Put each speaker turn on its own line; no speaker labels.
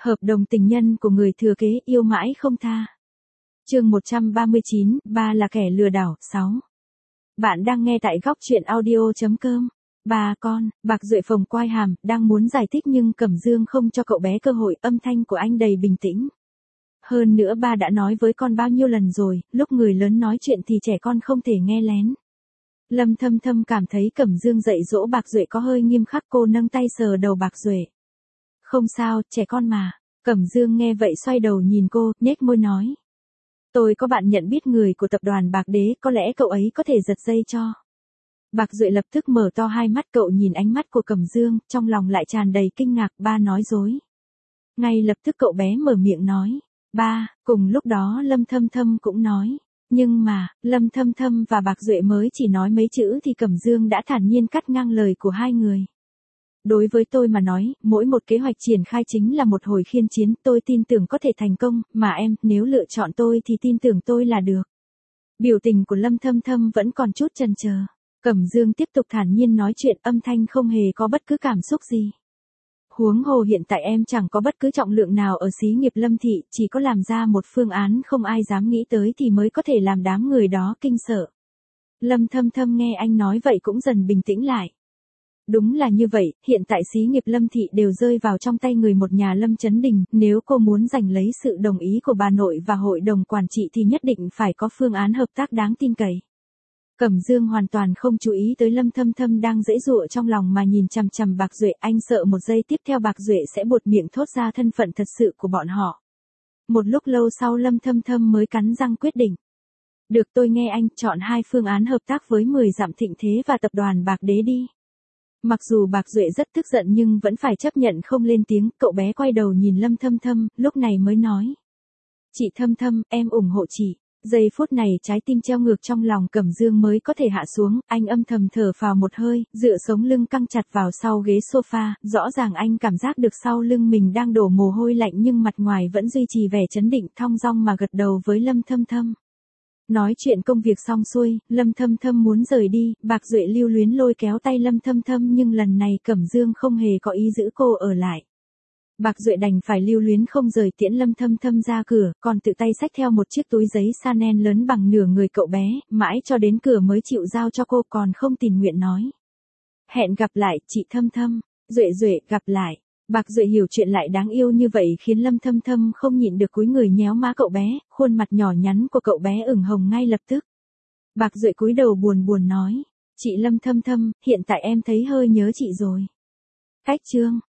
Hợp đồng tình nhân của người thừa kế yêu mãi không tha. Chương 139, ba là kẻ lừa đảo, 6. Bạn đang nghe tại góc truyện audio.com. Ba con, Bạc Duệ phồng quai hàm, đang muốn giải thích nhưng Cẩm Dương không cho cậu bé cơ hội, âm thanh của anh đầy bình tĩnh. Hơn nữa ba đã nói với con bao nhiêu lần rồi, lúc người lớn nói chuyện thì trẻ con không thể nghe lén. Lâm Thâm Thâm cảm thấy Cẩm Dương dạy dỗ Bạc Duệ có hơi nghiêm khắc, cô nâng tay sờ đầu Bạc Duệ. Không sao, trẻ con mà. Cẩm Dương nghe vậy xoay đầu nhìn cô, nhếch môi nói. Tôi có bạn nhận biết người của tập đoàn Bạc Đế, có lẽ cậu ấy có thể giật dây cho. Bạc Duệ lập tức mở to hai mắt, cậu nhìn ánh mắt của Cẩm Dương, trong lòng lại tràn đầy kinh ngạc, ba nói dối. Ngay lập tức cậu bé mở miệng nói. Ba, cùng lúc đó Lâm Thâm Thâm cũng nói. Nhưng mà, Lâm Thâm Thâm và Bạc Duệ mới chỉ nói mấy chữ thì Cẩm Dương đã thản nhiên cắt ngang lời của hai người. Đối với tôi mà nói, mỗi một kế hoạch triển khai chính là một hồi khiên chiến, tôi tin tưởng có thể thành công, mà em, nếu lựa chọn tôi thì tin tưởng tôi là được. Biểu tình của Lâm Thâm Thâm vẫn còn chút chần chờ. Cẩm Dương tiếp tục thản nhiên nói chuyện, âm thanh không hề có bất cứ cảm xúc gì. Huống hồ hiện tại em chẳng có bất cứ trọng lượng nào ở xí nghiệp Lâm thị, chỉ có làm ra một phương án không ai dám nghĩ tới thì mới có thể làm đám người đó kinh sợ. Lâm Thâm Thâm nghe anh nói vậy cũng dần bình tĩnh lại. Đúng là như vậy, hiện tại xí nghiệp Lâm thị đều rơi vào trong tay người một nhà Lâm Chấn Đình, nếu cô muốn giành lấy sự đồng ý của bà nội và hội đồng quản trị thì nhất định phải có phương án hợp tác đáng tin cậy. Cẩm Dương hoàn toàn không chú ý tới Lâm Thâm Thâm đang giãy giụa trong lòng mà nhìn chằm chằm Bạc Duệ, anh sợ một giây tiếp theo Bạc Duệ sẽ buột miệng thốt ra thân phận thật sự của bọn họ. Một lúc lâu sau Lâm Thâm Thâm mới cắn răng quyết định. Được, tôi nghe anh, chọn hai phương án hợp tác với 10 Dặm Thịnh Thế và tập đoàn Bạc Đế đi. Mặc dù Bạc Duệ rất tức giận nhưng vẫn phải chấp nhận không lên tiếng, cậu bé quay đầu nhìn Lâm Thâm Thâm, lúc này mới nói. Chị Thâm Thâm, em ủng hộ chị. Giây phút này trái tim treo ngược trong lòng Cẩm Dương mới có thể hạ xuống, anh âm thầm thở phào một hơi, dựa sống lưng căng chặt vào sau ghế sofa, rõ ràng anh cảm giác được sau lưng mình đang đổ mồ hôi lạnh nhưng mặt ngoài vẫn duy trì vẻ trấn định, thong dong mà gật đầu với Lâm Thâm Thâm. Nói chuyện công việc xong xuôi, Lâm Thâm Thâm muốn rời đi, Bạc Duệ lưu luyến lôi kéo tay Lâm Thâm Thâm nhưng lần này Cẩm Dương không hề có ý giữ cô ở lại. Bạc Duệ đành phải lưu luyến không rời tiễn Lâm Thâm Thâm ra cửa, còn tự tay xách theo một chiếc túi giấy Chanel lớn bằng nửa người cậu bé, mãi cho đến cửa mới chịu giao cho cô, còn không tình nguyện nói. Hẹn gặp lại, chị Thâm Thâm. Duệ, gặp lại. Bạc Duệ hiểu chuyện lại đáng yêu như vậy khiến Lâm Thâm Thâm không nhịn được cúi người nhéo má cậu bé, khuôn mặt nhỏ nhắn của cậu bé ửng hồng ngay lập tức. Bạc Duệ cúi đầu buồn nói, chị Lâm Thâm Thâm, hiện tại em thấy hơi nhớ chị rồi. Cách chương